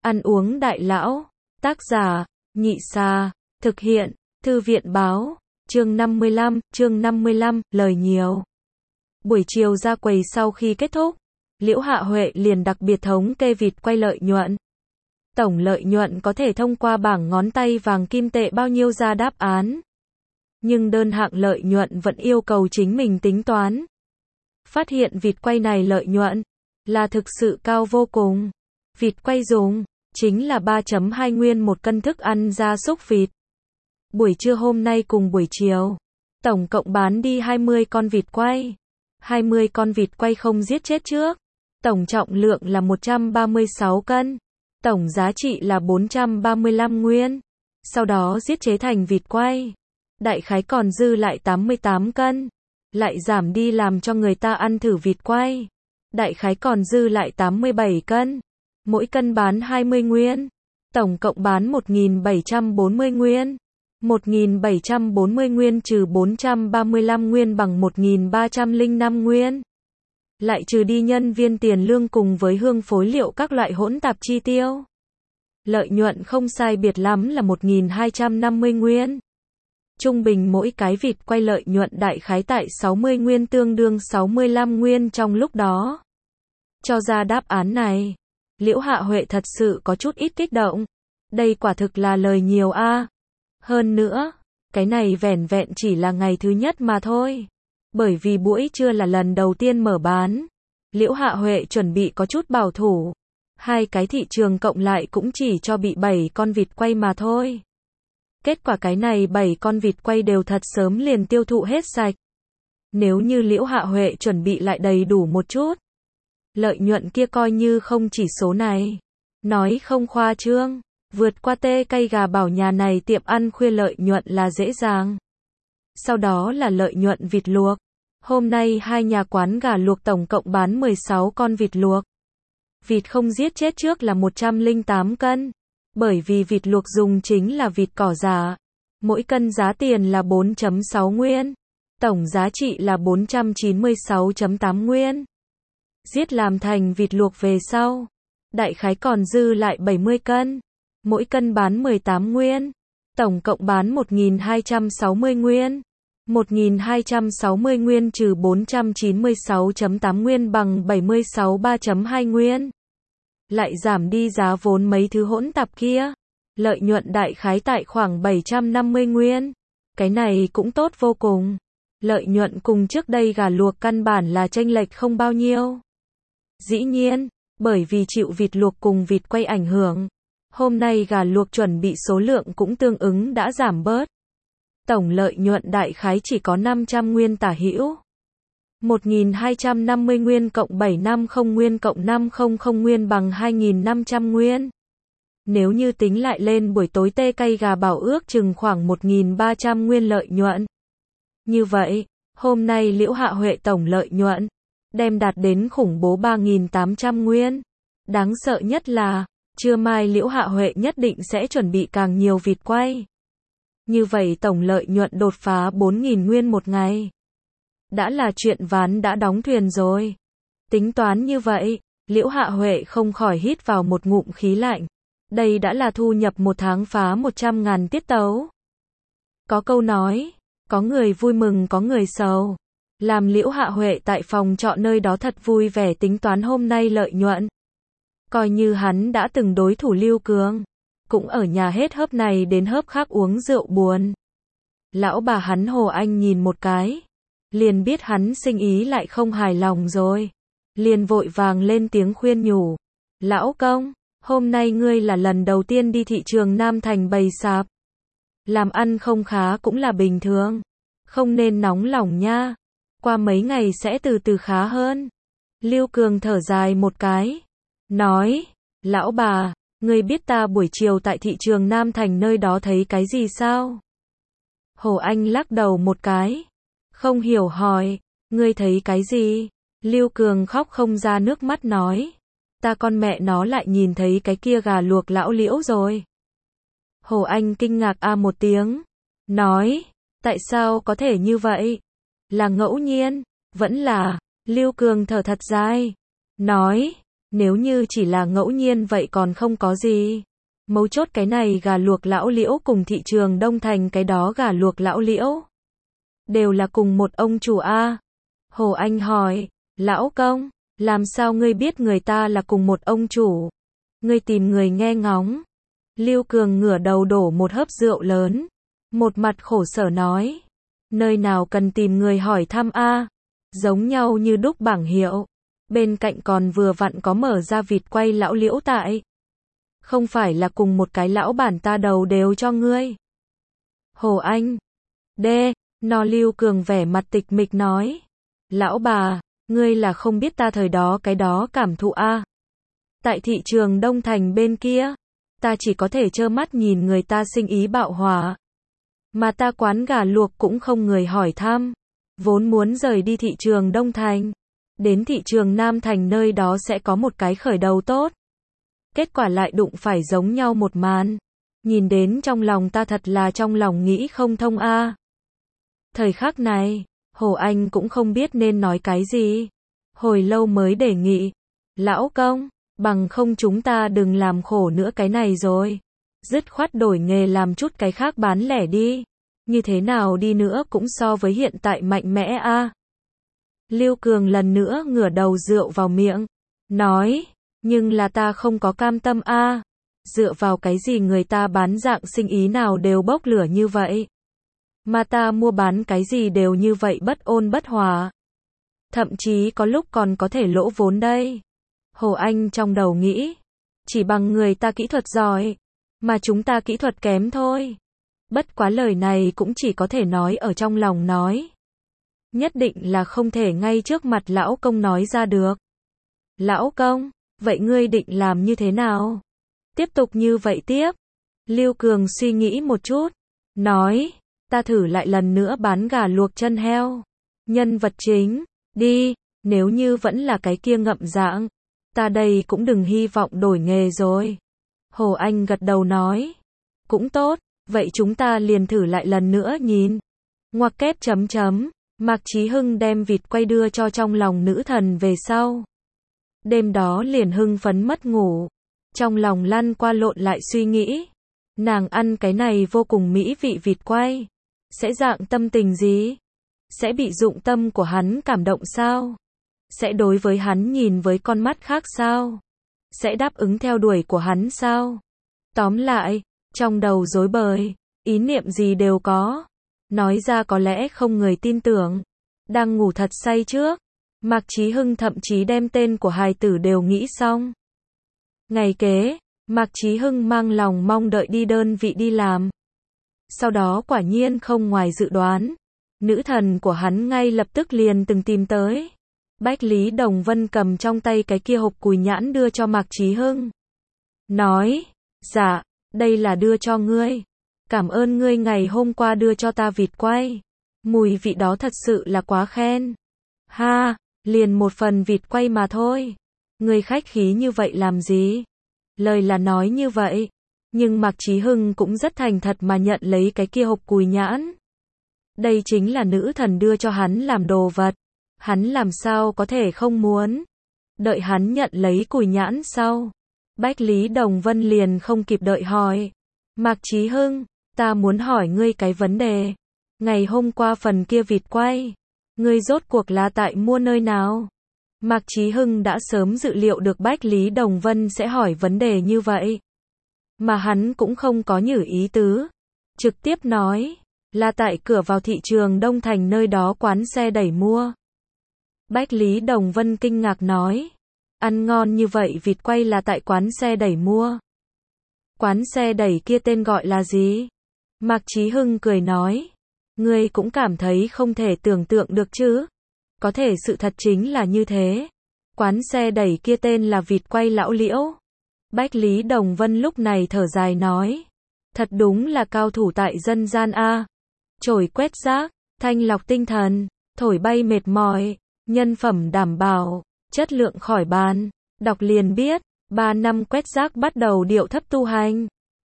Ăn uống đại lão. Tác giả, Nhị Xà. Thực hiện, Thư viện báo. Chương 55, lời nhiều. Buổi chiều ra quầy sau khi kết thúc, Liễu Hạ Huệ liền đặc biệt thống kê vịt quay lợi nhuận. Tổng lợi nhuận có thể thông qua bảng ngón tay vàng kim tệ bao nhiêu ra đáp án. Nhưng đơn hạng lợi nhuận vẫn yêu cầu chính mình tính toán. Phát hiện vịt quay này lợi nhuận là thực sự cao vô cùng. Vịt quay dùng chính là 3.2 nguyên một cân thức ăn gia súc vịt. Buổi trưa hôm nay cùng buổi chiều, tổng cộng bán đi 20 con vịt quay. 20 con vịt quay không giết chết trước. Tổng trọng lượng là 136 cân. Tổng giá trị là 435 nguyên. Sau đó giết chế thành vịt quay. Đại khái còn dư lại 88 cân. Lại giảm đi làm cho người ta ăn thử vịt quay. Đại khái còn dư lại 87 cân. Mỗi cân bán 20 nguyên. Tổng cộng bán 1.740 nguyên. 1.740 nguyên trừ 435 nguyên bằng 1.305 nguyên. Lại trừ đi nhân viên tiền lương cùng với hương phối liệu các loại hỗn tạp chi tiêu. Lợi nhuận không sai biệt lắm là 1.250 nguyên. Trung bình mỗi cái vịt quay lợi nhuận đại khái tại 60 nguyên tương đương 65 nguyên trong lúc đó. Cho ra đáp án này, Liễu Hạ Huệ thật sự có chút ít kích động. Đây quả thực là lời nhiều a. Hơn nữa, cái này vẻn vẹn chỉ là ngày thứ nhất mà thôi. Bởi vì buổi trưa là lần đầu tiên mở bán, Liễu Hạ Huệ chuẩn bị có chút bảo thủ. Hai cái thị trường cộng lại cũng chỉ cho bị 7 con vịt quay mà thôi. Kết quả cái này 7 con vịt quay đều thật sớm liền tiêu thụ hết sạch. Nếu như Liễu Hạ Huệ chuẩn bị lại đầy đủ một chút, lợi nhuận kia coi như không chỉ số này. Nói không khoa trương, vượt qua tê cây gà bảo nhà này tiệm ăn khuya lợi nhuận là dễ dàng. Sau đó là lợi nhuận vịt luộc. Hôm nay hai nhà quán gà luộc tổng cộng bán 16 con vịt luộc. Vịt không giết chết trước là 108 cân. Bởi vì vịt luộc dùng chính là vịt cỏ giả. Mỗi cân giá tiền là 4.6 nguyên. Tổng giá trị là 496.8 nguyên. Giết làm thành vịt luộc về sau, đại khái còn dư lại 70 cân. Mỗi cân bán 18 nguyên. Tổng cộng bán 1.260 nguyên. 1.260 nguyên trừ 496.8 nguyên bằng 76,3.2 nguyên. Lại giảm đi giá vốn mấy thứ hỗn tạp kia. Lợi nhuận đại khái tại khoảng 750 nguyên. Cái này cũng tốt vô cùng. Lợi nhuận cùng trước đây gà luộc căn bản là chênh lệch không bao nhiêu. Dĩ nhiên, bởi vì chịu vịt luộc cùng vịt quay ảnh hưởng, hôm nay gà luộc chuẩn bị số lượng cũng tương ứng đã giảm bớt. Tổng lợi nhuận đại khái chỉ có 500 nguyên tả hữu. 1.250 nguyên cộng 750 nguyên cộng 500 nguyên bằng 2.500 nguyên. Nếu như tính lại lên buổi tối tê cây gà bảo ước chừng khoảng 1.300 nguyên lợi nhuận. Như vậy, hôm nay Liễu Hạ Huệ tổng lợi nhuận đem đạt đến khủng bố 3.800 nguyên. Đáng sợ nhất là, trưa mai Liễu Hạ Huệ nhất định sẽ chuẩn bị càng nhiều vịt quay. Như vậy tổng lợi nhuận đột phá 4.000 nguyên một ngày. Đã là chuyện ván đã đóng thuyền rồi. Tính toán như vậy, Liễu Hạ Huệ không khỏi hít vào một ngụm khí lạnh. Đây đã là thu nhập một tháng phá 100.000 tiết tấu. Có câu nói, có người vui mừng có người sầu. Làm Liễu Hạ Huệ tại phòng trọ nơi đó thật vui vẻ tính toán hôm nay lợi nhuận. Coi như hắn đã từng đối thủ Lưu Cường, cũng ở nhà hết hớp này đến hớp khác uống rượu buồn. Lão bà hắn Hồ Anh nhìn một cái, liền biết hắn sinh ý lại không hài lòng rồi. Liền vội vàng lên tiếng khuyên nhủ. Lão công, hôm nay ngươi là lần đầu tiên đi thị trường Nam Thành bày sạp. Làm ăn không khá cũng là bình thường. Không nên nóng lòng nha. Qua mấy ngày sẽ từ từ khá hơn. Lưu Cường thở dài một cái. Nói, lão bà, ngươi biết ta buổi chiều tại thị trường Nam Thành nơi đó thấy cái gì sao? Hồ Anh lắc đầu một cái. Không hiểu hỏi, ngươi thấy cái gì? Lưu Cường khóc không ra nước mắt nói. Ta con mẹ nó lại nhìn thấy cái kia gà luộc lão Liễu rồi. Hồ Anh kinh ngạc a một tiếng. Nói, tại sao có thể như vậy? Là ngẫu nhiên, vẫn là, Lưu Cường thở thật dài. Nói, Nếu như chỉ là ngẫu nhiên vậy còn không có gì. Mấu chốt cái này gà luộc lão Liễu cùng thị trường Đông Thành cái đó gà luộc lão Liễu. Đều là cùng một ông chủ a. Hồ Anh hỏi, lão công, làm sao ngươi biết người ta là cùng một ông chủ? Ngươi tìm người nghe ngóng. Lưu Cường ngửa đầu đổ một hớp rượu lớn. Một mặt khổ sở nói. Nơi nào cần tìm người hỏi thăm a? Giống nhau như đúc bảng hiệu. Bên cạnh còn vừa vặn có mở ra vịt quay lão Liễu tại. Không phải là cùng một cái lão bản ta đầu đều cho ngươi. Hồ Anh. Đê, Lưu Cường vẻ mặt tịch mịch nói. Lão bà, ngươi là không biết ta thời đó cái đó cảm thụ a. Tại thị trường Đông Thành bên kia, ta chỉ có thể trơ mắt nhìn người ta sinh ý bạo hỏa. Mà ta quán gà luộc cũng không người hỏi thăm. Vốn muốn rời đi thị trường Đông Thành. Đến thị trường Nam Thành nơi đó sẽ có một cái khởi đầu tốt. Kết quả lại đụng phải giống nhau một màn. Nhìn đến trong lòng ta thật là trong lòng nghĩ không thông a. Thời khắc này, Hồ Anh cũng không biết nên nói cái gì. Hồi lâu mới đề nghị. Lão công, bằng không chúng ta đừng làm khổ nữa cái này rồi. Dứt khoát đổi nghề làm chút cái khác bán lẻ đi. Như thế nào đi nữa cũng so với hiện tại mạnh mẽ a. Lưu Cường lần nữa ngửa đầu rượu vào miệng. Nói, nhưng là ta không có cam tâm a. Dựa vào cái gì người ta bán dạng sinh ý nào đều bốc lửa như vậy. Mà ta mua bán cái gì đều như vậy bất ôn bất hòa. Thậm chí có lúc còn có thể lỗ vốn đây. Hồ Anh trong đầu nghĩ. Chỉ bằng người ta kỹ thuật giỏi. Mà chúng ta kỹ thuật kém thôi. Bất quá lời này cũng chỉ có thể nói ở trong lòng nói. Nhất định là không thể ngay trước mặt lão công nói ra được. Lão công, vậy ngươi định làm như thế nào? Tiếp tục như vậy tiếp. Lưu Cường suy nghĩ một chút. Nói, ta thử lại lần nữa bán gà luộc chân heo. Nhân vật chính, đi, nếu như vẫn là cái kia ngậm dạng. Ta đây cũng đừng hy vọng đổi nghề rồi. Hồ Anh gật đầu nói. Cũng tốt, vậy chúng ta liền thử lại lần nữa nhìn. Ngoặc kép chấm chấm. Mạc Chí Hưng đem vịt quay đưa cho trong lòng nữ thần về sau. Đêm đó liền hưng phấn mất ngủ. Trong lòng lăn qua lộn lại suy nghĩ. Nàng ăn cái này vô cùng mỹ vị vịt quay. Sẽ dạng tâm tình gì? Sẽ bị dụng tâm của hắn cảm động sao? Sẽ đối với hắn nhìn với con mắt khác sao? Sẽ đáp ứng theo đuổi của hắn sao? Tóm lại, trong đầu rối bời, ý niệm gì đều có. Nói ra có lẽ không người tin tưởng. Đang ngủ thật say trước. Mạc Chí Hưng thậm chí đem tên của hài tử đều nghĩ xong. Ngày kế, Mạc Chí Hưng mang lòng mong đợi đi đơn vị đi làm. Sau đó quả nhiên không ngoài dự đoán. Nữ thần của hắn ngay lập tức liền từng tìm tới. Bách Lý Đồng Vân cầm trong tay cái kia hộp cùi nhãn đưa cho Mạc Chí Hưng. Nói, dạ, đây là đưa cho ngươi. Cảm ơn ngươi ngày hôm qua đưa cho ta vịt quay. Mùi vị đó thật sự là quá khen. Ha, liền một phần vịt quay mà thôi. Ngươi khách khí như vậy làm gì? Lời là nói như vậy. Nhưng Mạc Chí Hưng cũng rất thành thật mà nhận lấy cái kia hộp cùi nhãn. Đây chính là nữ thần đưa cho hắn làm đồ vật. Hắn làm sao có thể không muốn. Đợi hắn nhận lấy cùi nhãn sau. Bách Lý Đồng Vân liền không kịp đợi hỏi. Mạc Chí Hưng, ta muốn hỏi ngươi cái vấn đề. Ngày hôm qua phần kia vịt quay. Ngươi rốt cuộc là tại mua nơi nào? Mạc Chí Hưng đã sớm dự liệu được Bách Lý Đồng Vân sẽ hỏi vấn đề như vậy. Mà hắn cũng không có nhử ý tứ. Trực tiếp nói, là tại cửa vào thị trường Đông Thành nơi đó quán xe đẩy mua. Bách Lý Đồng Vân kinh ngạc nói, ăn ngon như vậy vịt quay là tại quán xe đẩy mua. Quán xe đẩy kia tên gọi là gì? Mạc Chí Hưng cười nói, ngươi cũng cảm thấy không thể tưởng tượng được chứ? Có thể sự thật chính là như thế. Quán xe đẩy kia tên là vịt quay lão Liễu. Bách Lý Đồng Vân lúc này thở dài nói, thật đúng là cao thủ tại dân gian a. Chổi quét rác, thanh lọc tinh thần, thổi bay mệt mỏi, nhân phẩm đảm bảo, chất lượng khỏi bàn. Đọc liền biết, 3 năm quét rác bắt đầu điệu thấp tu hành.